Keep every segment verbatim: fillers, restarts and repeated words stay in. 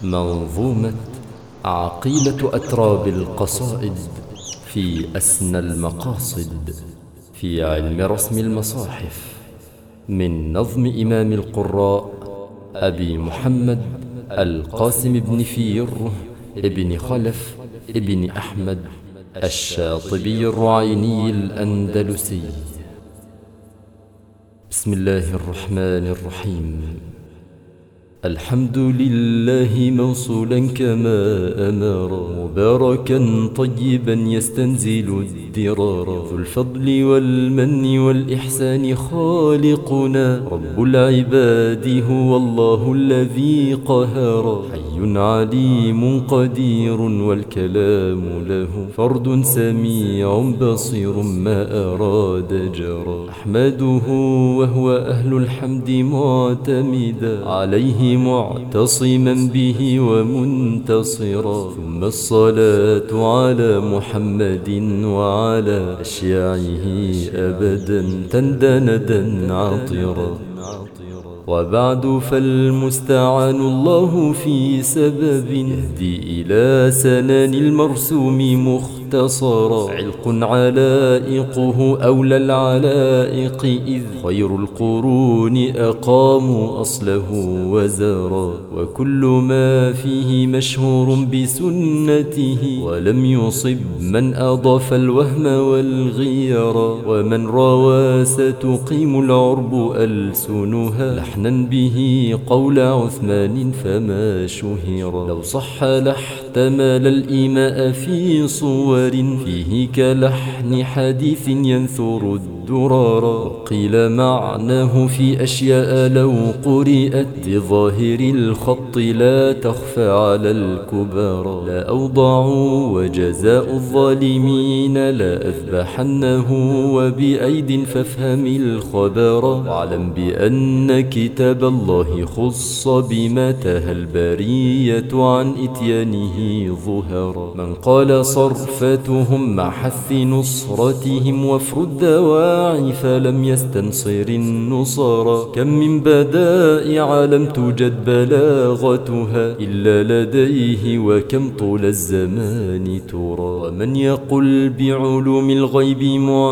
منظومة عقيلة أتراب القصائد في أسنى المقاصد في علم رسم المصاحف، من نظم إمام القراء أبي محمد القاسم بن فير ابن خلف ابن أحمد الشاطبي الرعيني الأندلسي. بسم الله الرحمن الرحيم. الحمد لله موصولا كما أمر، مباركا طيبا يستنزل الدرار، ذو الفضل والمن والإحسان خالقنا، رب العباد هو الله الذي قهر، حي عليم قدير والكلام له، فرد سميع بصير ما أراد جرى، أحمده وهو أهل الحمد معتمدا، عليه معتصما به ومنتصرا، ثم الصلاة على محمد وعلى أشياعه أبدا تندندا عطرا. وبعد فالمستعان الله في سبب يهدي إلى سنان المرسوم مختصرا، علق علائقه أولى العلائق، إذ خير القرون أقاموا أصله وزارا، وكل ما فيه مشهور بسنته، ولم يصب من أضاف الوهم والغيرا، ومن روى ستقيم العرب ألسنها، لحنا به قول عثمان فما شهر، لو صح لاحتمل الإيماء في صور، فيه كلحن حديث ينثر الدرار، وقيل معناه في أشياء لو قرئت بظاهر الخط لا تخفى على الكبار، لا أوضعوا وجزاء الظالمين لا أذبحنه، وبأيد فافهم الخبر، واعلم بأن كتاب الله خص بما تهى البرية عن إتيانه ظهر، من قال صرفتهم مع حث نصرتهم وفر الدواعي فلم يستنصر النصارى، كم من بدائع لم توجد بلاغتها إلا لديه، وكم طول الزمان ترى، ومن يقل بعلوم الغيب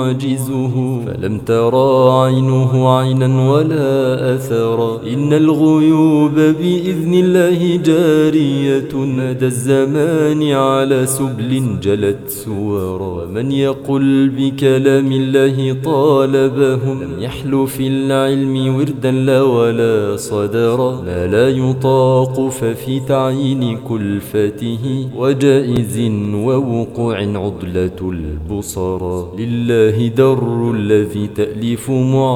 معجزه فلم ترى عينه عينا ولا أثرا، إن الغيوب بإذن الله جارية مدى الزمان على سبل جلت سورا، ومن يقل بكلام الله طالبهم لم يحل في العلم وردا لا ولا صدرا، ما لا يطاق ففي تعيين كلفته وجائز ووقوع عضلة البصرا، لله در الذي تأليف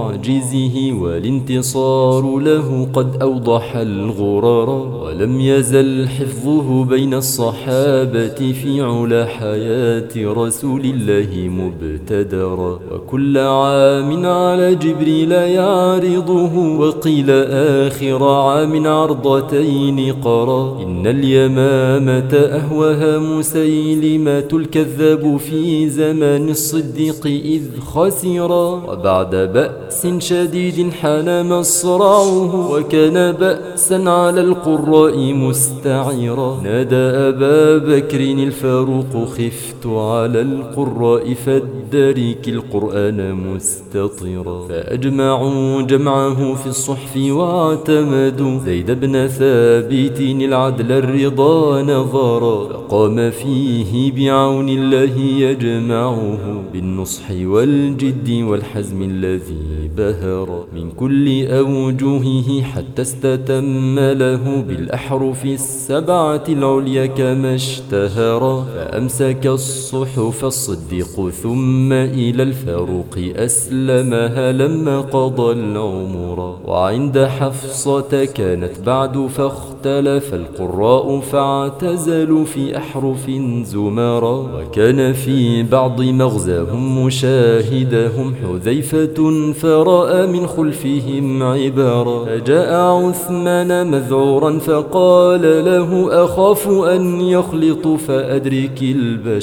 معجزه والانتصار له قد أوضح الغرارا، ولم يزل حفظه بين الصحابة في علا حياة رسول الله مبتدرا، وكل عام على جبريل يعرضه، وقيل آخر عام عرضتين قرا، إن اليمامة أهوها مسيلمة الكذاب في زمان الصديق إذ خسرا، وبعد بأس شديد حان مصرعه، وكان بأسا على القراء مستعيرا، نادى أبا بكر الفاروق خفت على القراء فادرك القرآن مستطرا، فأجمعوا جمعه في الصحف واعتمدوا زيد بن ثابت العدل الرضا نظرا، فقام فيه بعون الله يجمعه بالنصح والجد والحزم الذي بهر، من كل أوجهه حتى استتم له بالأحرف السبعة العليا كما اشتهر، فأمسك الصحف الصديق ثم إلى الفاروق أسلمها لما قضى العمر، وعند حفصة كانت بعد فاختلف القراء فاعتزلوا في أحرف زمارا، وكان في بعض مغزاهم مشاهدهم حذيفة فرأى من خلفهم عبارا، فجاء عثمان مذعورا فقال له أخاف أن يخلط فأدرك البشر،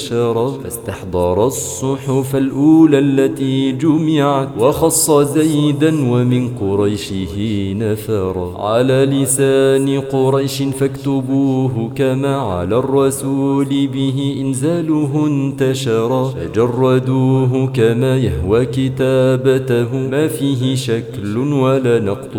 انتشرا، فاستحضر الصحف الأولى التي جمعت وخص زيدا ومن قريشه نفرا، على لسان قريش فاكتبوه كما على الرسول به إنزاله انتشرا، فجردوه كما يهوى كتابته ما فيه شكل ولا نقط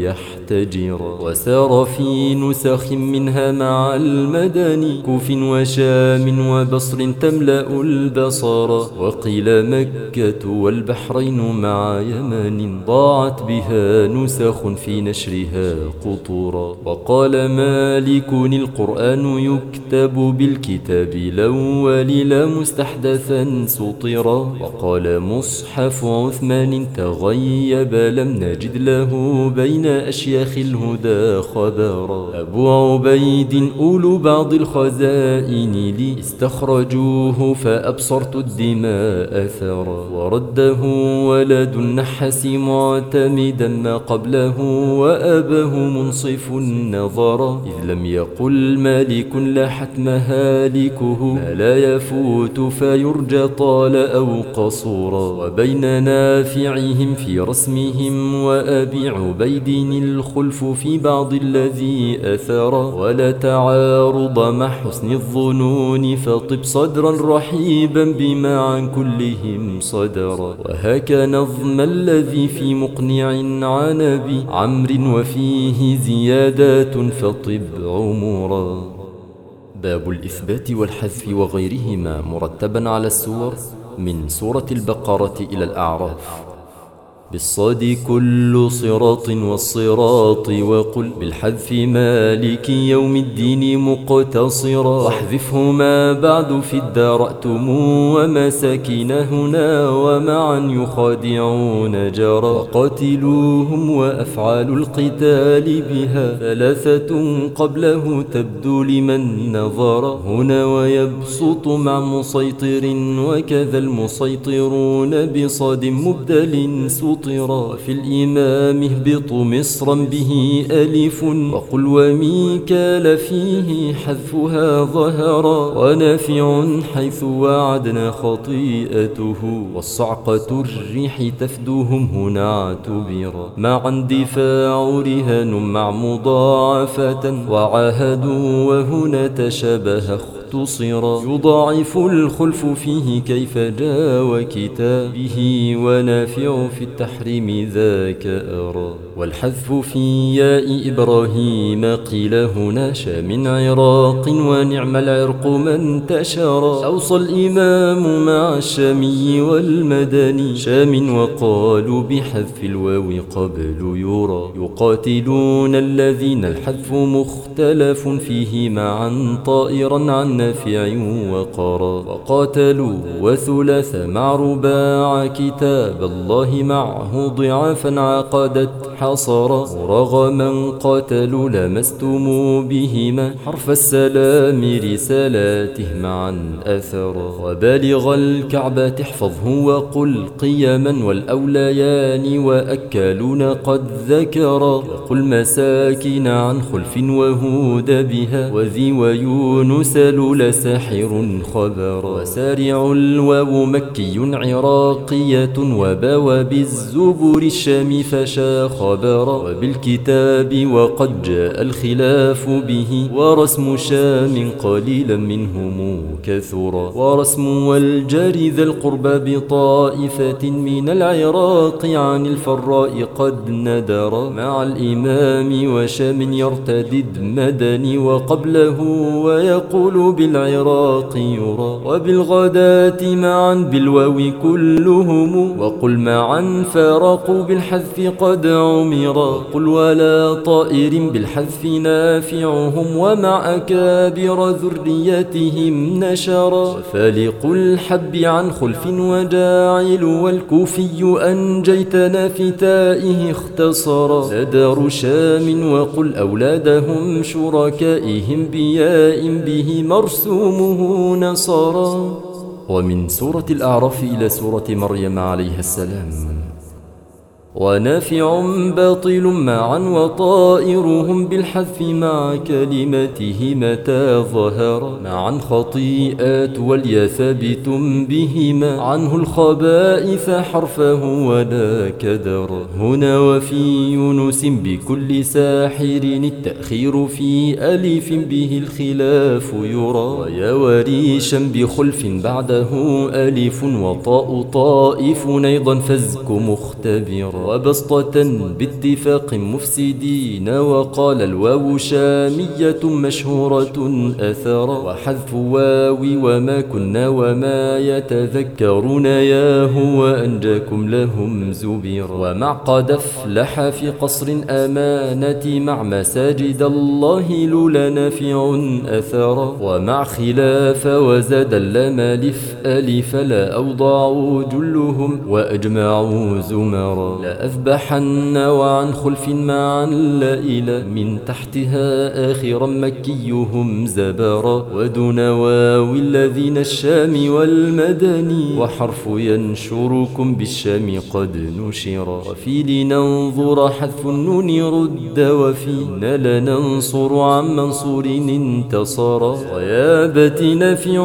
فيحتجرا، وسار في نسخ منها مع المدني كوف وشام وبصر تملأ البصر، وقيل مكة والبحرين مع يمن ضاعت بها نسخ في نشرها قطورا، وقال مالك القرآن يكتب بالكتاب الأول لا مستحدثا سطرا، وقال مصحف عثمان تغيب لم نجد له بين أشياخ الهدى خبرا، أبو عبيد أولو بعض الخزائن لي استخرجوه فأبصرت الدماء ثرا، ورده ولد النحس معتمدا ما قبله وأباه منصف نظرا، إذ لم يقل مالك لا حتم هالكه ما لا يفوت فيرجى طال أو قصورا، وبين نافعهم في رسمهم وأبي عبيد الخلف في بعض الذي أثر، ولا تعارض مع حسن الظنون فطب صدرا رحيبا بما عن كلهم صدر، وهاك نظم الذي في مقنع عن أبي عمرو وفيه زيادات فطب عمورا. باب الإثبات والحذف وغيرهما مرتبا على السور من سورة البقرة إلى الأعراف. بالصاد كل صراط والصراط، وقل بالحذف مالك يوم الدين مقتصرا، واحذفهما بعد في الدارأتم ومساكن هنا ومعا يخادعون جرا، وقاتلوهم وأفعال القتال بها ثلاثة قبله تبدو لمن نظر، هنا ويبسط مع مسيطر وكذا المسيطرون بصاد مبدل سطرا، في الإمام اهبط مصرا به ألف، وقل وميكال فيه حذفها ظهرا، ونافع حيث وعدنا خطيئته، والصعقة الريح تفدوهم هنا اعتبرا، مع اندفاع رهان مع مضاعفة وعاهدوا وهنا تشابه اختصرا، يضاعف الخلف فيه كيف جاء وكتابه، ونافع في التحريم ذاك أرى، والحذف في ياء إبراهيم قيل هنا شام عراق ونعم العرق من انتشر، أوصى الإمام مع الشامي والمدني شام وقالوا بحذف الواو قبل يرى، يقاتلون الذين الحذف مختلف فيه معا طائرا عن نافع وقرا، وقاتلوا وثلاث مع رباع كتاب الله معه ضعافا عقدت حصرا، مرغما قاتلوا لمستم بهما حرف السلام رسالاته معا أثرا، وبالغ الكعبة احفظه وقل قيما والأوليان وأكلون قد ذكرا، وقل مساكن عن خلف وهود بها وذي ويونس لول ساحر خبرا، وسارع الواو مكي عراقية وباوى بالزبور الشام فشا خبرا، وبالكتاب وقد جاء الخلاف به، ورسم شام قليلا منهم كثرا، ورسم والجار ذا القربى بطائفة من العراق عن الفراء قد ندر، مع الإمام وشام يرتدد مدني وقبله ويقول بالعراق يرى، وبالغداة معا بالواو كلهم، وقل معا فارقوا بالحذف قد عمرا، قل ولا طائر بالحذف نافعهم ومع أكابر ذريتهم نشرا، وفالق الحب عن خلف وجاعل والكوفي أنجيتنا في تائه اختصرا، لدار شام وقل أولادهم شركائهم بياء به مرسومه نصرا. ومن سورة الأعراف إلى سورة مريم عليها السلام. ونافع باطل معا وطائرهم بالحذف مع كلمته متى ظهر معا خطيئات واليا ثابت بهما عنه الخبائث حرفه ولا كدر هنا وفي يونس بكل ساحر التأخير في ألف به الخلاف يرى ويا وريشا بخلف بعده ألف وطاء طائف أيضا فزك مختبر وبسطة باتفاق مفسدين وقال الواو شامية مشهورة أثر وحذف واو وما كنا وما يتذكرون ياه وأنجاكم لهم زبير ومع قد افلح في قصر أمانة مع مساجد الله لولا نافع أثر ومع خلاف وزاد اللمالف ألف لا أوضعوا جلهم وأجمعوا زمرا لأذبحن وعن خلف معا لائلا من تحتها آخرا مكيهم زبرا ودون واو الذين الشام والمدني وحرف ينشركم بالشام قد نشر وفي لننظر حذف النون رد وفينا لننصر عن منصور انتصر ويابت نافع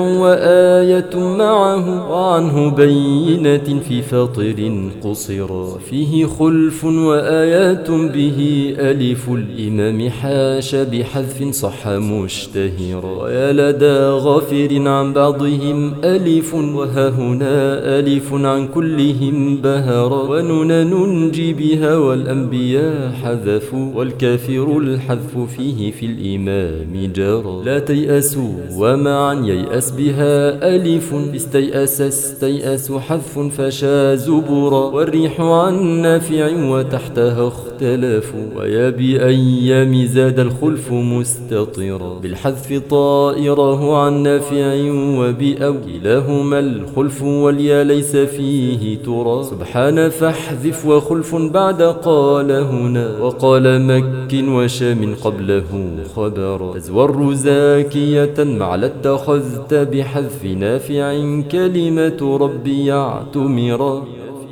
وآية معه وعنه بينة في فاطر قصر فيه خلف وآيات به ألف الإمام حاش بحذف صح مشتهر ويا لدى غافر عن بعضهم ألف وها هنا ألف عن كلهم بهر ونون ننجي بها والأنبياء حذفوا والكافر الحذف فيه في الإمام جرى لا تيأسوا ومعا ييأس بها ألف استيأس استيأس حذف فشا زبرا والريح عن نافع وتحتها اختلفوا ويا بأيام زاد الخلف مستطرا بالحذف طائره عن نافع وبأو كلاهما الخلف واليا ليس فيه ترى سبحان فاحذف وخلف بعد قال هنا وقال مك وشام قبله خبر أزور زاكية مع لاتخذت بحذف نافع كلمة ربي يعتمرا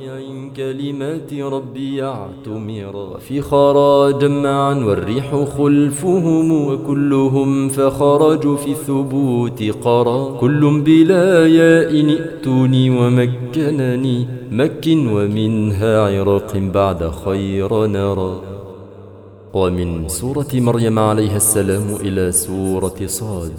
كلمات ربي يعتمر وفي خراج معا والريح خلفهم وكلهم فخرجوا في الثبوت قرا كل بلا ياء ائتوني ومكنني مك ومنها عراق بعد خير نرى ومن سورة مريم عليها السلام إلى سورة صاد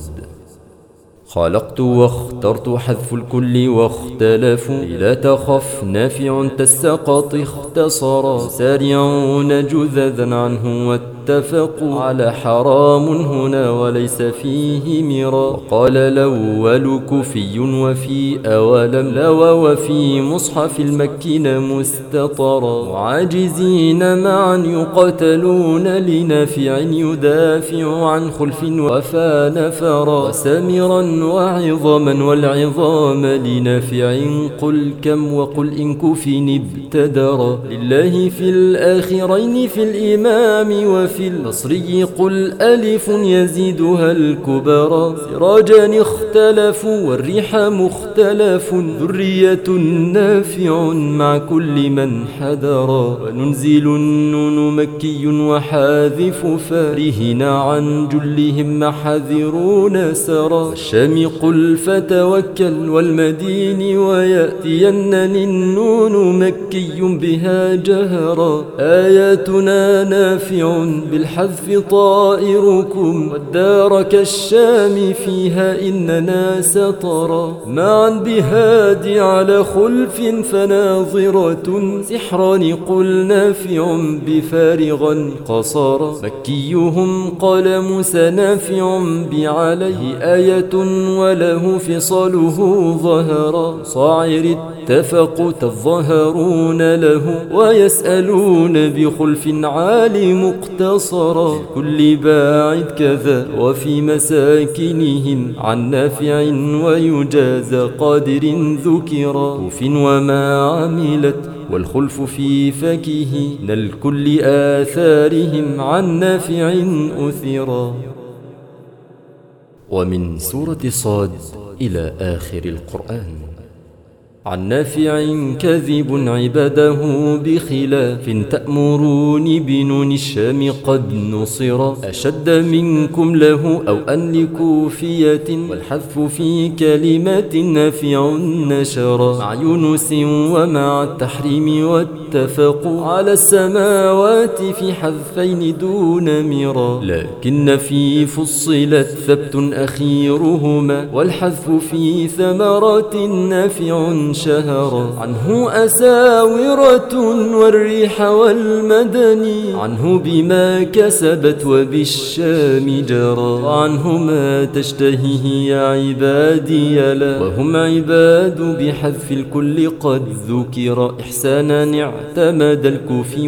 خلقت واخترت حذف الكل واختلفوا لا تخف نافع تسقط اختصرا سارعون جذذا عنه واتفقوا على حرام هنا وليس فيه مرا وقال الأول كفي وفي أولم لو وفي مصحف المكين مستطرا وعاجزين معا يقاتلون لنافع يدافع عن خلف وفى نفرا وسامرا وعظاما والعظام لنافع قل كم وقل إن كفن ابتدرا لله في الآخرين في الإمام وفي البصري قل ألف يزيدها الكبرى سراجان اختلفوا والريح مختلف ذرية نافع مع كل من حذرا وننزل النون مكي وحاذف فارهن عن جلهم محذرون سرا الشام قل فتوكل والمدين ويأتينني النون مكي بها جهرا آياتنا نافع بالحذف طائركم والدار كالشام فيها إننا سترى معا بهادي على خلف فناظرة سحران قل نافع بفارغا قصرا مكيهم قال موسى نافع بعليه آية وله فصاله ظهرا صاعر اتفقوا تظهرون له ويسألون بخلف عالي مقتصرا كل باعد كذا وفي مساكنهم عن نافع ويجاز قادر ذكرا كف وما عملت والخلف في فكه نل كل آثارهم عن نافع أثرا ومن سورة صاد إلى آخر القرآن. عن نافع كذب عباده بخلاف تأمروني بنون الشام قد نصر أشد منكم له أو أن لكوفية والحذف في كلمات نافع نشر مع يونس ومع التحريم واتفقوا على السماوات في حذفين دون مرى لكن في فصلت ثبت أخيرهما والحذف في ثمرات نافع شهر عنه أساورة والريح والمدني عنه بما كسبت وبالشام جرى عنه ما تشتهيه يا عبادي لا وهم عباد بحذف الكل قد ذكر إحسانا اعتمد الكوفي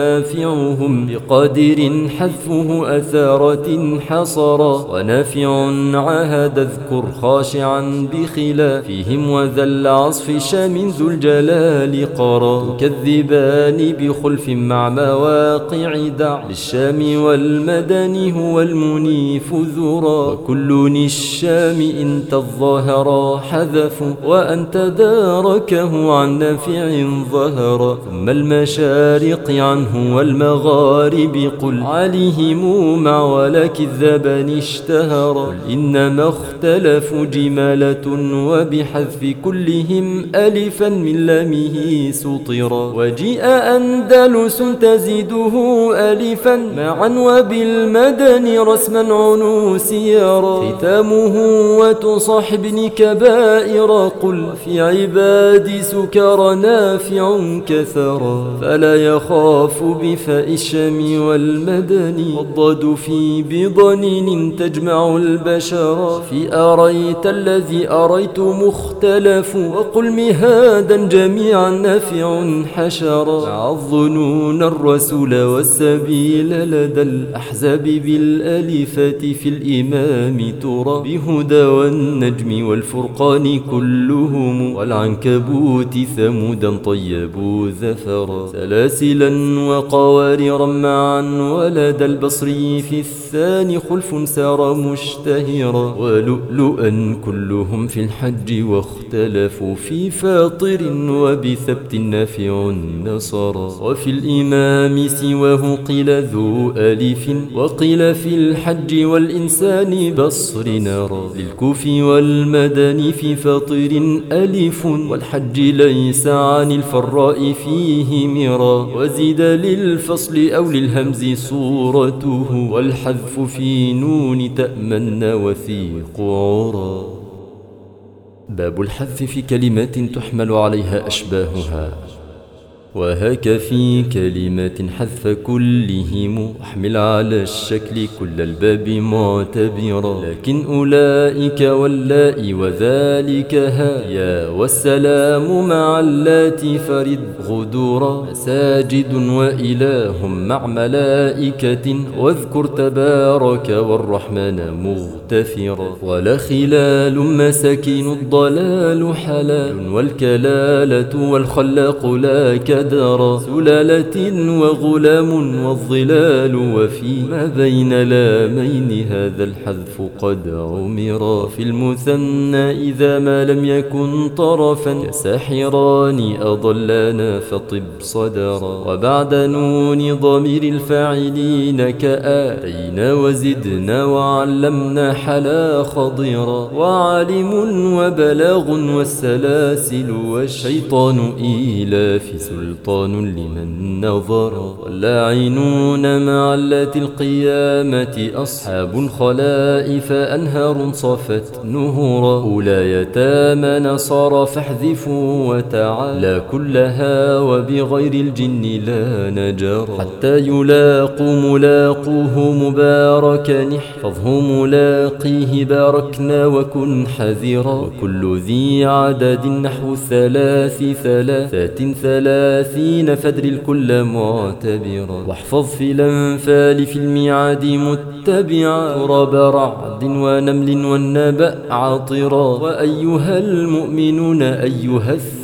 ونافعهم بقادر حذفه أثارة حصرا ونافع عهد اذكر خاشعا بخلافهم وذا العصف شام ذو الجلال قرى تكذبان بخلف مع مواقع دع للشام والمدن هو المنيف ذرا وكل الشام إن تظاهر حذف وأن تداركه عن نافع ظهر ثم المشارق عنه والمغارب قل عليهم مع ولا كذبان اشتهر قل إنما اختلفوا جمالة وبحذف كلهم ألفا من لامه سطرا وجيء أندلس تزيده ألفا معا وبالمدن رسما عنوس يرى ختامه وتصاحبني كبائر قل في عباد سكر نافع كثرا فلا يخاف بفاء الشام والمدن والضاد في بضنين تجمع البشر في أريت الذي أريت مختلف وقل مهادا جميعا نافع حشرا مع الظنون الرسول والسبيل لدى الأحزاب بالألفات في الإمام ترى بهدى والنجم والفرقان كلهم والعنكبوت ثمودا طيبوا زفرا سلاسلا وقواررا معا ولدى البصري في الثاني خلف سار مشتهرا ولؤلؤا كلهم في الحج واختلفوا في فاطر وبثبت نافع نصرا وفي الإمام سواه قيل ذو ألف وقيل في الحج والإنسان بصر نرى للكوف والمدن في فاطر ألف والحج ليس عن الفراء فيه مرا وزيد للفصل أو للهمز صورته والحذف في نون تأمن وثيق عرا باب الحذف في كلمات تحمل عليها أشباهها وهاك في كلمات حذف كلهم واحمل على الشكل كل الباب معتبرا لكن أولئك واللاء وذلك ها يا والسلام مع اللاتي فرد غدورا مساجد وإله مع ملائكة واذكر تبارك والرحمن مغتفرا ولا خلال مساكين الضلال حلال والكلالة والخلاق لا كدرا سلالة وغلام والظلال وفي ما بين لامين هذا الحذف قد عمرا في المثنى إذا ما لم يكن طرفا كساحران أضلانا فطب صدرا وبعد نون ضمير الفاعلين كآتينا وزدنا وعلمنا حلا خضرا وعالم وبلاغ والسلاسل والشيطان إيلاف سلطان لمن نظر واللاعنون مع اللات القيامة أصحاب خلائف أنهار صفت نهورا أولى يتامى نصارى فاحذفوا وتعالى كلها وبغير الجن لا نجر حتى يلاقوا ملاقوه مباركا احفظه ملاقيه باركنا وكن حذرا وكل ذي عدد نحو ثلاث ثلاثات ثلاثين فدر الكل معتبرا واحفظ في الأنفال في الميعاد متبعا تراب رعد ونمل والنبأ عطرا وأيها المؤمنون أيها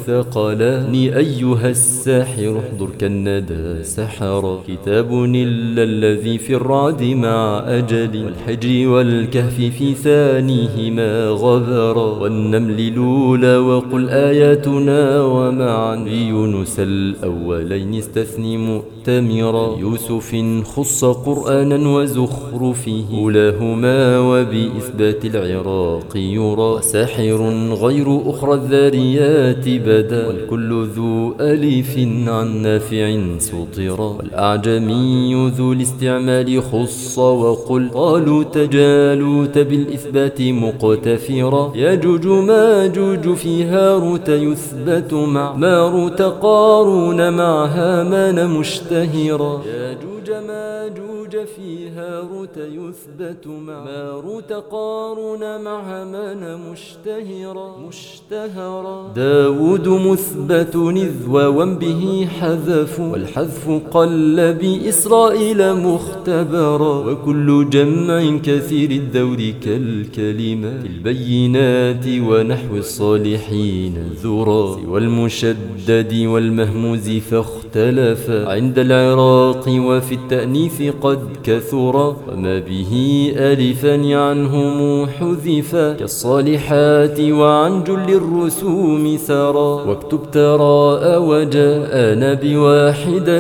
الثقلان أيها الساحر احضر كالندى سحرا كتاب إلا الذي في الرعد مع أجل والحجر والكهف في ثانيهما غبرا والنمل لولا وقل آياتنا ومعا بيونس الأولين استثني مؤتمرا يوسف خص قرآنا وزخرفه أولاهما وبإثبات العراق يرى ساحر غير أخرى الذاريات بدا والكل ذو ألف عن نافع سطرا والأعجمي ذو الاستعمال خص وقل قالوا تجالوت بالإثبات مقتفرا يجوج ماجوج في هاروت يثبت مع ماروت قارون مع هامان مشتهرا يجوج ماجوج في هاروت يثبت مع ماروت قارون مع هامان مشتهرا مشتهرا داود مثبت إذ واوا به حذف والحذف قل بإسرائيل مختبرا وكل جمع كثير الدور كالكلمة البينات ونحو الصالحين ذرا سوى المشدد والمهموز فاختلفا عند العراق وفي التأنيث قد كثرا وما به ألفا عنهم حذفا كالصالحات وعن جل الرسوم سرا واكتب تراء وجاءنا بواحدة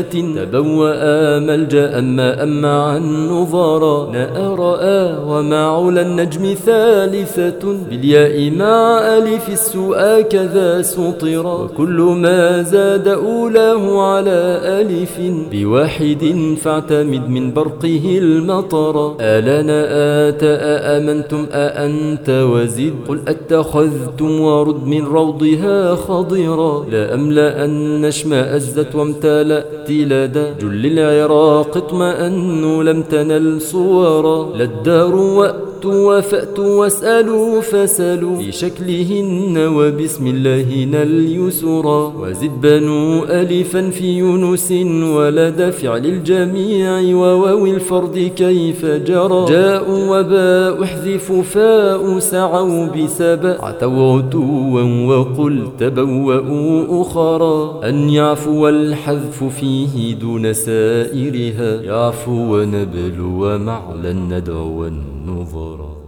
تبوأ ملجأ ما أما عن نظرا نأرأ ومع علا النجم ثالثة بالياء مع ألف السوء كذا سطرا وكل ما زاد أولاه على ألف بواحد فاعتمد من برقه المطر ألنا آت أأمنتم أأنت وزد قل أتخذتم ورد من روضها خضرا لا أملأن اشمأزت وامتلأت لدى جل العراق اطمأنوا لم تنل صورا لا الدار وأتوا وفأتوا واسألوا فسلوا في شكلهن وبسم الله نل يسرا وزد بنو ألفا في يونس ولد فعل الجميع وواو الفرد كيف جرى جاءوا وباء احذف فاء سعوا بسبع عتوا عتوا وقل تبوأوا أخرى أن يعفو الحذف فيه دون سائرها يعفو ونبلو معلا ندعو النظرا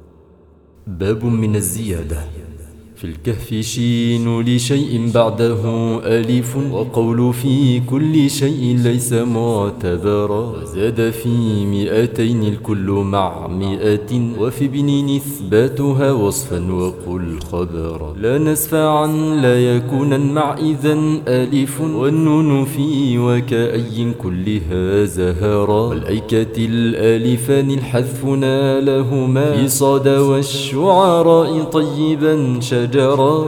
باب من الزيادة في الكهف شين لشيء بعده ألف وقول في كل شيء ليس معتبرا وزاد في مئتين الكل مع مئة وفي بنين إثباتها وصفا وقل خبرا لا نسفعا لا يكونا مع إذن ألف والنون في وكأي كلها زهرا والأيكة الألفان الحذف نالهما في صاد والشعراء طيبا شجرا جرى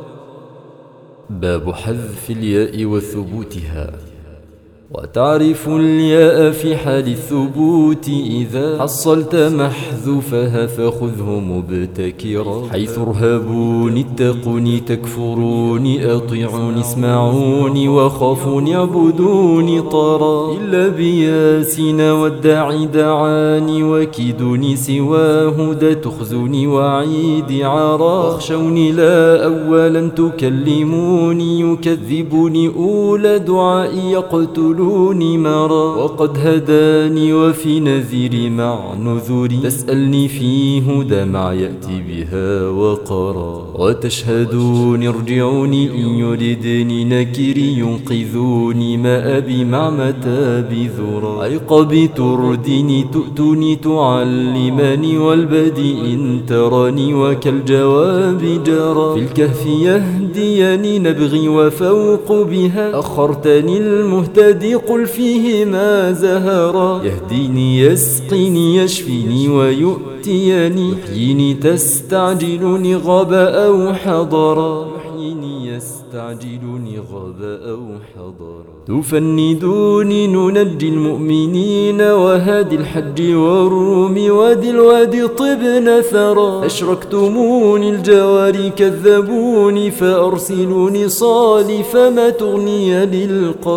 باب حذف الياء وثبوتها وتعرف الياء في حال الثبوت إذا حصلت محذوفها فخذه مبتكرا حيث ارهبوني اتقوني تكفروني أطيعوني اسمعوني وخافوني اعبدوني طرا إلا بياسين والداعي دعاني وكيدوني سواه دا تخزوني وعيدي عرا واخشوني لا أولا تكلموني يكذبوني أولى دعائي يقتلوني مرا وقد هداني وفي نذيري مع نذوري تسألني في هدى مع يأتي بها وقرا وتشهدوني ارجعوني إن يردني نكري ينقذوني ما أبي مع متى بذرا عقبي تردني تؤتوني تعلمني والبديء إن تراني وكالجواب جرى في الكهف يهديني نبغي وفوق بها أخرتني المهتدي قل فيه ما زهرا يهديني يسقيني يشفيني ويؤتيني يحييني تستعجلني غاب أو حضرا يحييني يستعجلني غاب أو حضرا تفندوني ننجي المؤمنين وهادي الحج والروم وادي الوادي طبن ثرى أشركتموني الجواري كذبوني فأرسلوني صالي فما تغني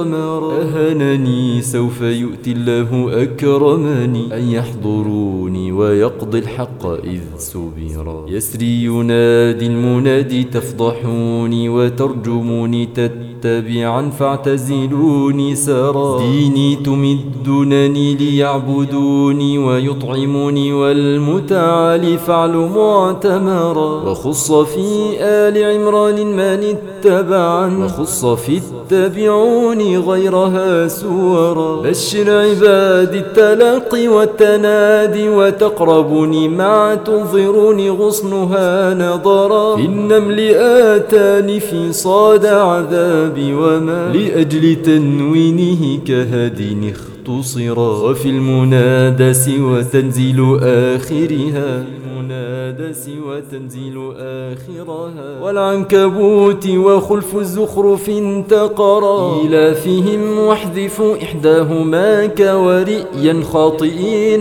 للقمر أهنني سوف يؤتي الله أكرمني أن يحضروني ويقضي الحق إذ سبرا. يسري ينادي المنادي تفضحوني وترجموني تتبعا فاعتزلوني سرا. ديني تمدونني ليعبدوني ويطعموني والمتعالي فعل معتمرا. وخص في آل عمران من اتبعا وخص في اتبعوني غيرها سورا. بشر عبادي التلقي والتنادي وتقربني مع تنظروني غصنها نظرا. في النمل آتاني في صاد عذابي وما لأجل تنوينه كهدي اختصرا. وفي المنادى سوى تنزيل آخرها المنادى سوى تنزيل آخرها. والعنكبوت وخلف الزخرف انتقرا. إلافهم واحذفوا إحداهما كورئيا خاطئين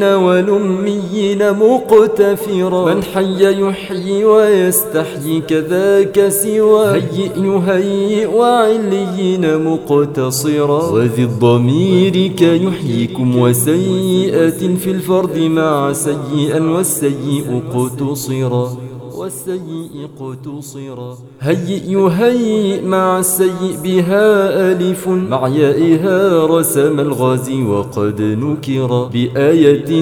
ولميين مقتفرا. من حي يحيي ويستحيي كذاك سوى هيئ يهيئ وعليين مقتصرا. وذي الضمير كيحييكم وسيئة في الفرد مع سيئا والسيء قتصرا والسيء قتصرا. هيئ يهيئ مع السيء بها ألف مع يائها رسم الغازي وقد نكر. بآية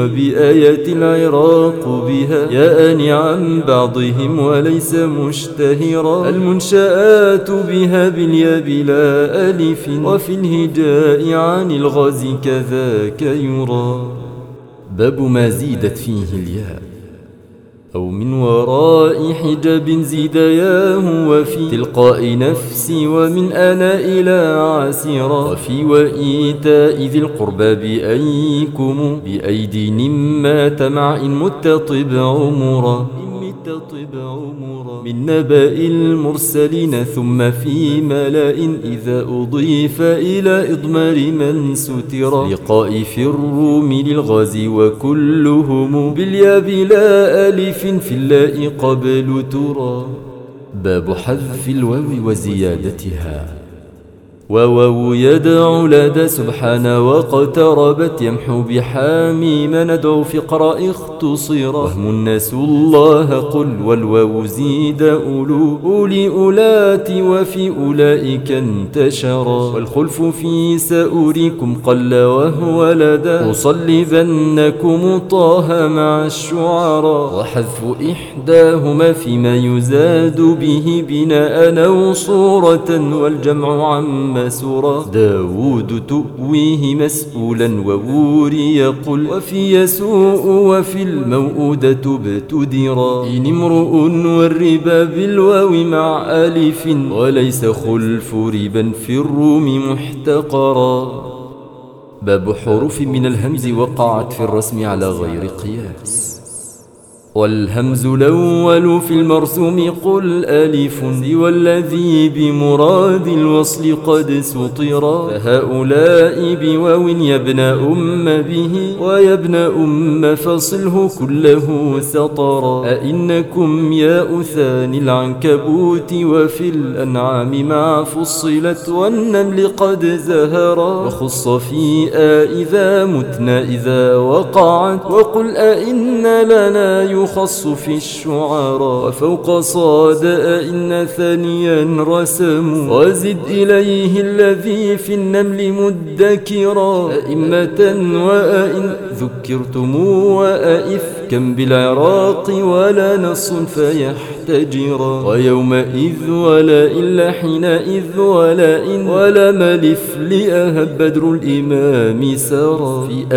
وبآية العراق بها ياء عن بعضهم وليس مشتهرا. المنشآت بها بالياء بلا ألف وفي الهجاء عن الغازي كذاك يرى. باب ما زيدت فيه الياء أو من وراء حجاب زيد ياه. وفي تلقاء نفسي ومن أنا إلى عسيرا. وفي وإيتاء ذي القربى بأيكم بأيدي مات مع إن متطب عمرا تطب عمرا. من نبأ المرسلين ثم في ملأ إذا أضيف إلى إضمار من ستر. لقاء في الروم للغازي وكلهم بالياء بلا ألف في اللاء قبل ترى. باب حذف الواو وزيادتها. وواو يدعو لدى سبحانه واقتربت يمحو بحاميم ندعو في قراء اختصرا. وهم الناس الله قل والواو زيد أولو أولي أولات وفي أولئك انتشرا. والخلف في سأريكم قل وهو لدى أصلبنكم طه مع الشعراء. وحذف إحداهما فيما يزاد به بناء أو صورة والجمع عما سورة. داود تؤويه مسؤولا ووري يقل وفي يسوء وفي الموؤودة ابتدرا. إن امرؤ والربا بالواو مع ألف وليس خلف ربا في الروم محتقرا. باب حروف من الهمز وقعت في الرسم على غير قياس. والهمز الأول في المرسوم قل ألف والذي بمراد الوصل قد سطرا. فهؤلاء بواو يا ابن أم به ويا ابن أم فصله كله سطرا. أئنكم يا أثاني العنكبوت وفي الأنعام مع فصلت والنمل قد زهرا. وخص في آ إذا متنا إذا وقعت وقل أئن لنا يخص في الشعراء. وفوق صاد إن ثانيا رسم وزد إليه الذي في النمل مدكرا. أئمة وأئن ذكرتم وأئفكا بالعراق ولا نص فيحتجرا. ويومئذ ولا إلا حينئذ ولا إن ولا ملف لأهب بدر الإمام سرا. في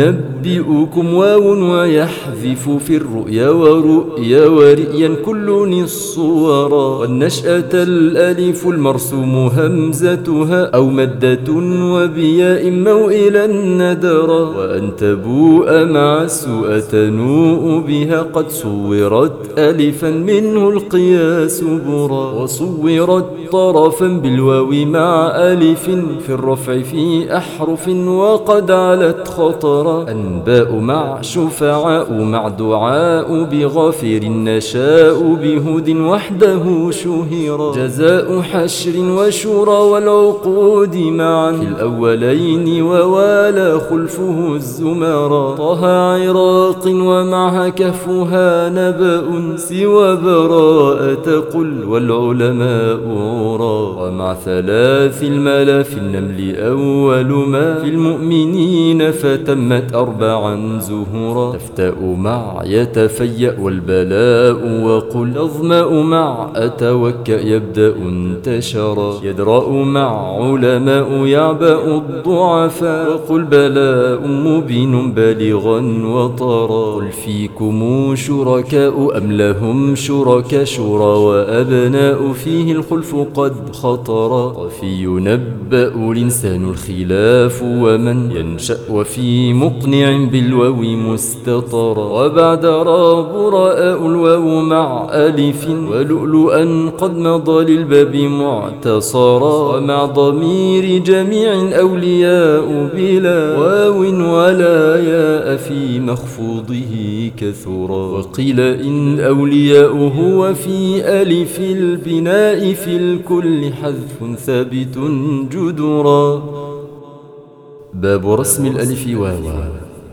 أنبئكم واو ويحذف في الرؤيا ورؤيا ورئيا كل الصورا. والنشأة الألف المرسوم همزتها أو مدة وبياء موئلا ندرا. وأن تبوء مع السوء تنوء بها قد صورت ألفا منه القياس برا. وصورت طرفا بالواو مع ألف في الرفع في أحرف وقد علت خطرا. باء مع شفعاء مع دعاء بغافر نشاء بهود وحده شهيرا جزاء حشر وشورى والعقود معا في الأولين ووالى خلفه الزمارا طه عراق ومعها كهفها نبأ سوى براءة قل والعلماء عرى ومع ثلاث الملا في النمل أول ما في المؤمنين فتمت أربعا زهورا تفتأ مع يتفيأ والبلاء وقل تظمأ مع أتوكأ يبدأ انتشرا يدرأ مع علماء يعبأ الضعفاء وقل بلاء مبين بالغا وطرا قل فيكم شركاء أم لهم شرك شورى وأبناء فيه الخلف قد خطرا وفي ينبأ الإنسان الخلاف ومن ينشأ وفي مقنع بالواو مستطرا وبعد را براء الواو مع ألف ولؤلؤا قد مضى للباب معتصرا ومع ضمير جميع أولياء بلا واو ولا ياء في مخفوضه كثرا وقيل إن أولياؤه وفي ألف البناء في الكل حذف ثابت جدرا باب رسم الألف واوا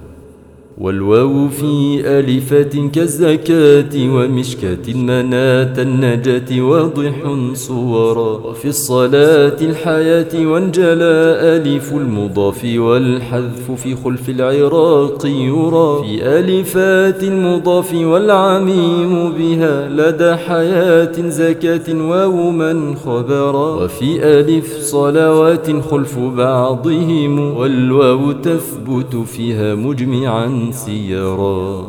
والواو في ألفة كالزكاة ومشكاة مناة النجاة واضح صورا وفي الصلاة الحياة وانجلى ألف المضاف والحذف في خلف العراق يرى في ألفات المضاف والعميم بها لدى حياة زكاة واو من خبرا وفي ألف صلوات خلف بعضهم والواو تثبت فيها مجمعا سيرا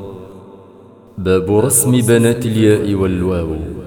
باب رسم بنات الياء والواو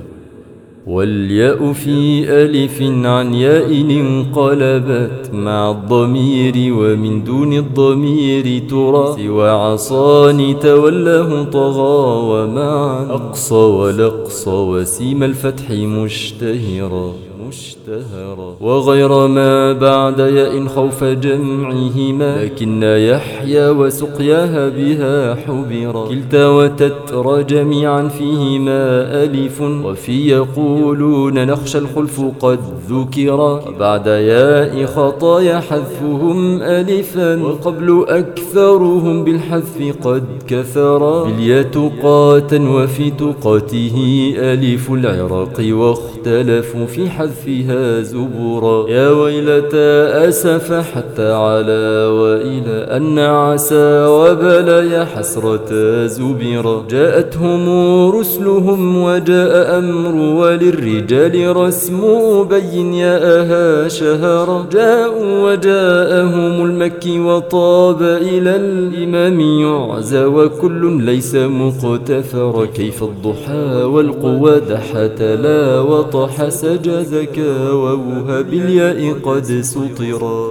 والياء في ألف عن ياء انقلبت مع الضمير ومن دون الضمير ترى سوى عصان تولاه طغى ومعا أقصى والأقصى وسيم الفتح مشتهرا مشتهرا وغير ما بعد ياء خوف جمعهما لكن يحيى وسقياها بها حبرا كلتا وتترى جميعا فيهما ألف وفي يقولون نخشى الخلف قد ذكرا وبعد ياء خطايا حذفهم ألفا وقبل أكثرهم بالحذف قد كثرا بالياء تقاتا وفي تقاته ألف العراق واختلفوا في حذفها زبورا يا ويلتى أسف حتى على وإلى أن عسى وبلى يا حسرة زبيرا جاءتهم رسلهم وجاء أمر وللرجال رسم بين ياءها شهرا جاءوا وجاءهم المكي وطاب إلى الإمام يعزى وكل ليس مقتفر كيف الضحى والقوى دحت لا وطح سجزك ووها بالياء قد سطرا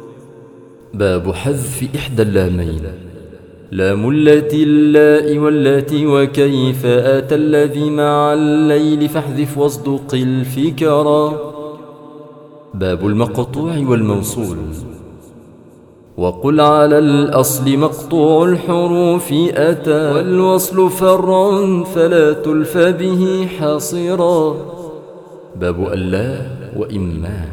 باب حذف إحدى اللامين لام اللاتي اللاء واللاتي وكيف آتى الذي مع الليل فاحذف واصدق الفكرا باب المقطوع والموصول وقل على الأصل مقطوع الحروف أتى والوصل فرع فلا تلف به حاصرا باب ألا وإما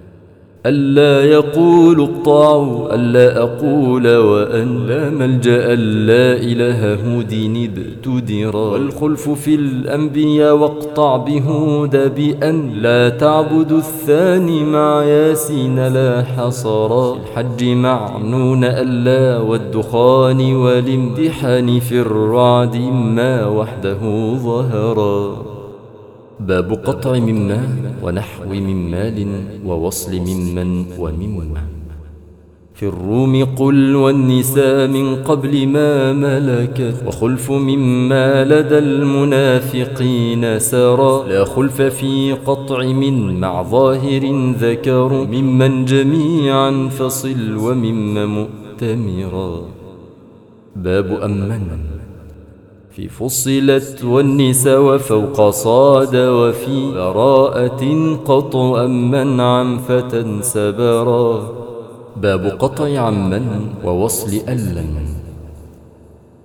ألا يقول الطاع ألا أقول وأن لا ملجأ لا إله هودين ابتدرا والخلف في الأنبياء واقطع بهود بأن لا تعبد الثاني مع ياسين لا حصرا الحج معنون ألا والدخان والامتحان في الرعد ما وحده ظهرا باب قطع مما ونحو من مال ووصل ممن ومما في الروم قل والنساء من قبل ما ملكت وخلف مما لدى المنافقين سرى لا خلف في قطع من مع ظاهر ذكر ممن جميعا فصل ومما مؤتمرا باب أمن في فصلت والنساء وفوق صاد وفي براءة قطع أمن عن فتى سبرا باب قطع عمن ووصل ألن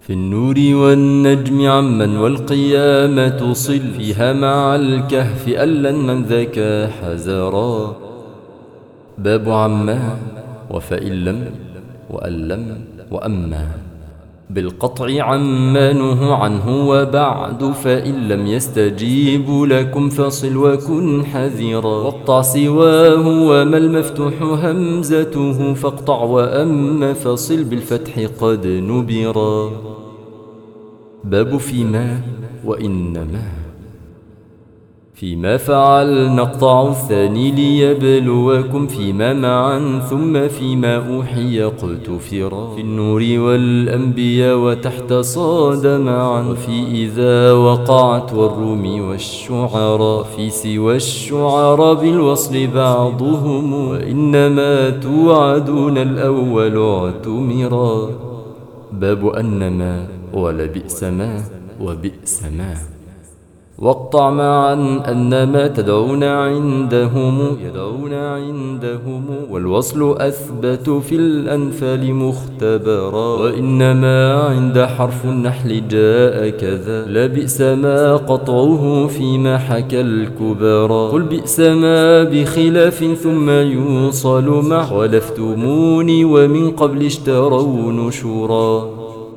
في النور والنجم عمن والقيامة صل فيها مع الكهف ألا من ذاك حزرا. باب عما وفإن لم وأن لم وأما بالقطع عما نهوا عنه وبعد فإن لم يستجيبوا لكم فصل وكن حذرا. واقطع سواه وما المفتوح همزته فاقطع وأما فصل بالفتح قد نبرا. باب فيما وإنما فيما فعل نقطع الثاني ليبلوكم فيما معا ثم فيما أوحي اقتفرا. في النور والأنبياء وتحت صاد معا وفي إذا وقعت والروم والشعراء في سوى الشعراء بالوصل بعضهم وإنما توعدون الأول اعتمرا. باب أنما ولبئس ما وبئس ما واقطع معا أنما تدعون عندهم يدعون عندهم والوصل أثبت في الأنفال مختبرا. وإنما عند حرف النحل جاء كذا لبئس ما قطعه فيما حكى الكبرى. قل بئس ما بخلاف ثم يوصل مع ولفتموني ومن قبل اشتروا نشورا.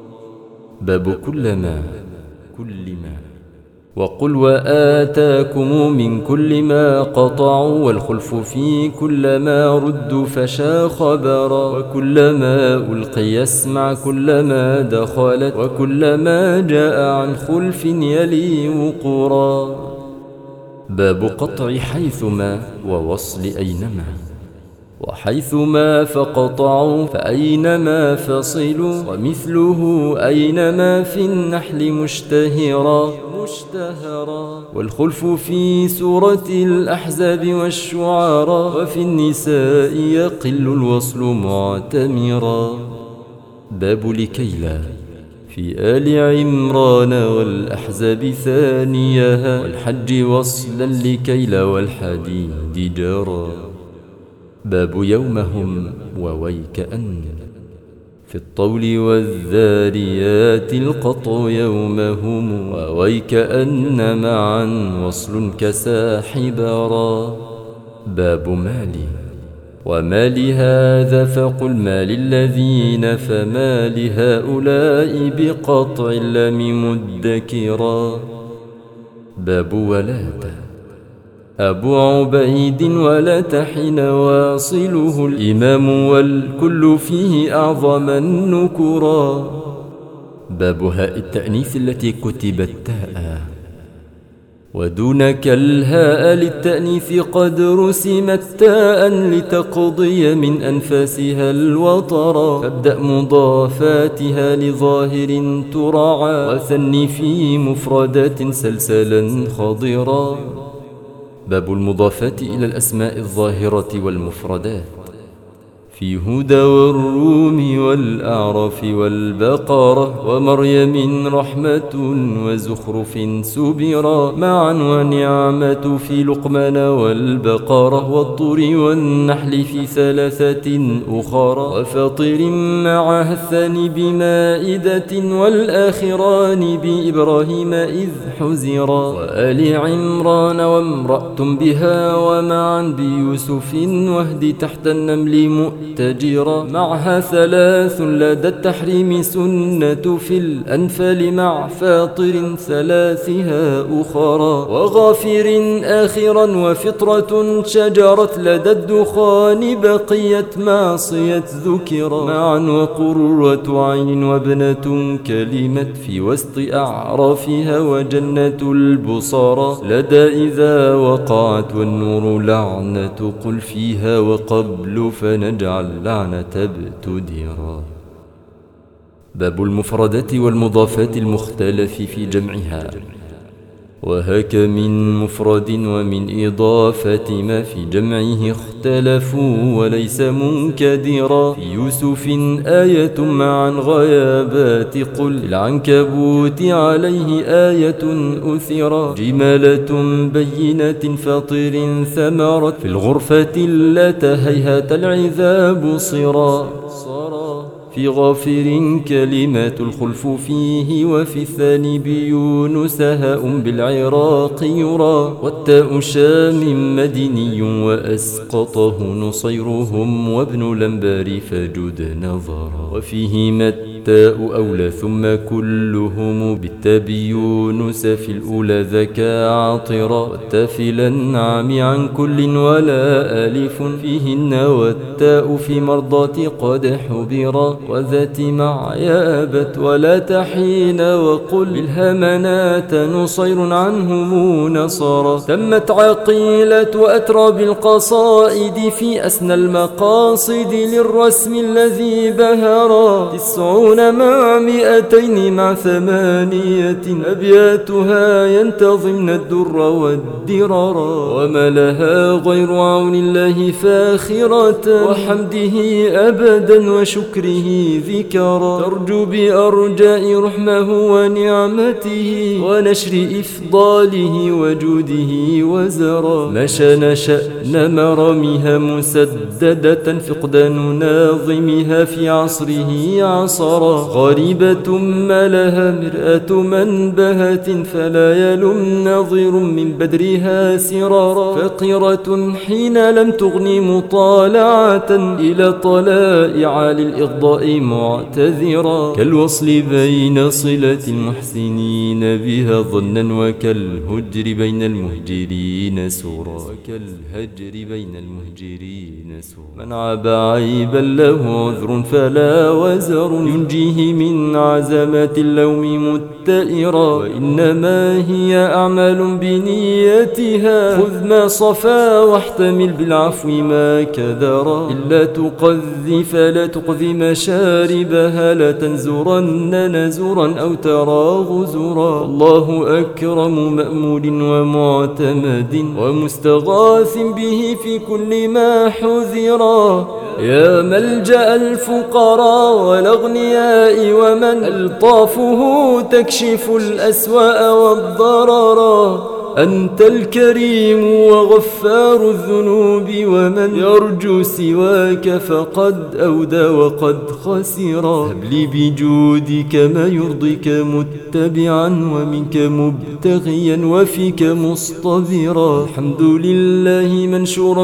باب كلما كل ما وقل وآتاكم من كل ما قطعوا والخلف في كلما ردوا فشا خبرا. وكلما ألقي يسمع كلما دخلت وكلما جاء عن خلف يلي وقرا. باب قطع حيثما ووصل أينما وحيثما فقطعوا فأينما فصلوا ومثله أينما في النحل مشتهرا مشتهرا. والخلف في سورة الأحزاب والشعراء وفي النساء يقل الوصل معتمرا. باب لكيلا في آل عمران والأحزاب ثانيها والحج وصلا لكيلا والحديد جرا. باب يومهم وويك أن في الطول والذاريات القطع يومهم وويك أن معا وصل كساحبرا. باب مالي وما لهذا فقل ما للذين فما لهؤلاء بقطع اللام مدكرا. باب ولات أبو عبيد ولا تحين واصله الإمام والكل فيه أعظم النكرا. باب هاء التأنيث التي كتبت تاء ودونك الهاء للتأنيث قد رسمت تاء لتقضي من أنفاسها الوطرا. فابدأ مضافاتها لظاهر تراعى وثني في مفردات سلسلا خضرا. باب المضافات إلى الأسماء الظاهرة والمفردات في هدى والروم والأعراف والبقرة ومريم رحمة وزخرف سبرا معا ونعمة في لقمان والبقرة والطور والنحل في ثلاثة أخرى وفطر معها الثاني بمائدة والآخران بإبراهيم إذ حزرا وآل عمران وامرأة بها ومعا بيوسف واهد تحت النمل مؤمن تجرى معها ثلاث لدى التحريم سنة في الأنفال مع فاطر ثلاثها أخرى وغافر آخرا وفطرة شجرت لدى الدخان بقيت معصية ذكرى معا وقرة عين وابنة كلمت في وسط أعرافها وجنة البصارى لدى إذا وقعت والنور لعنة قل فيها وقبل فنجعل اللعنة ابتدرا. باب المفردات والمضافات المختلف في جمعها وهك من مفرد ومن إضافة ما في جمعه اختلفوا وليس منكدرا. في يوسف آية معا غيابات قل العنكبوت عليه آية أثرا جمالة بينة فطر ثمرت في الغرفة لا هيهات العذاب صرا في غافر كلمات الخلف فيه، وفي الثاني بيونس هاء بالعراق يرى، والتاء شام مدني وأسقطه نصيرهم وابن الأنبار فجد نظرا. وفيهما التاء أولى ثم كلهم بالتاء بيونس في الأولى ذكى عاطرا، والتاء في الأنعام عن كل ولا ألف فيهن، والتاء في مرضات قد حبرا، وذات مع يا أبت ولا تحين، وقل بالهمنات نصير عنهم نصرا. تمت عقيلة أتراب القصائد في أسنى المقاصد للرسم الذي بهرا، تسعون مع مئتين مع ثمانية أبياتها ينتظمن الدر والدررا، وما لها غير عون الله فاخرة وحمده أبدا وشكره ذكرا، ترجو بأرجاء رحمه ونعمته ونشر إفضاله وجوده وزرا. مشى شأن مرامها مسددة فقدان ناظمها في عصره عصرا، غريبة ما لها مرآة منبهة فلا يلم نظير من بدرها سرارا، فقرة حين لم تغني مطالعة إلى طلائع للإغضاء معتذرا، كالوصل بين صلة المحسنين بها ظنا، وكالهجر بين المهجرين سورا، وكالهجر بين المهجرين سورا. من عاب عيبا له عذر فلا وزر ينجيه من عزمات اللوم متئرا، وإنما هي أعمال بنيتها، خذ ما صفا واحتمل بالعفو ما كذرا، إلا تقذي فلا تقذي مشاربها، لا تنزرن نزورا أو ترى غزرا. الله أكرم مأمول ومعتمد ومستغاث به في كل ما حذرا، يا ملجأ الفقراء والأغنياء ومن ألطافه تكشف الأسواء والضررا، أنت الكريم وغفار الذنوب، ومن يرجو سواك فقد أودى وقد خسرا، هب لي بجودك ما يرضيك متبعا، ومنك مبتغيا وفيك مصطبرا. الحمد لله منشورا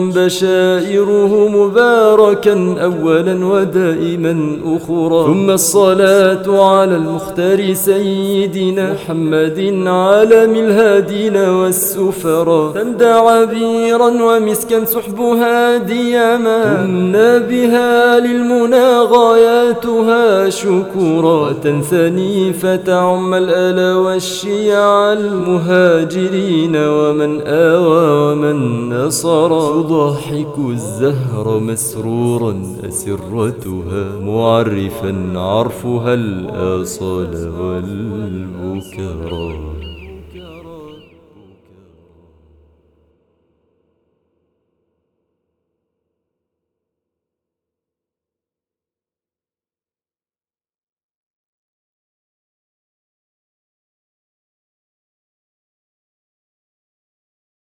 بشائره مباركا أولا ودائما أخرى، ثم الصلاة على المختار سيدنا محمد عالم الهادين والسفرا، تندى عبيرا ومسكا سحبها ديما، تمنى بها للمنى غاياتها شكورا، وتنثني فتعم الآل والشيع المهاجرين ومن آوى ومن نصرا، تضحك الزهر مسرورا أسرتها معرفا عرفها الآصال والبكرا.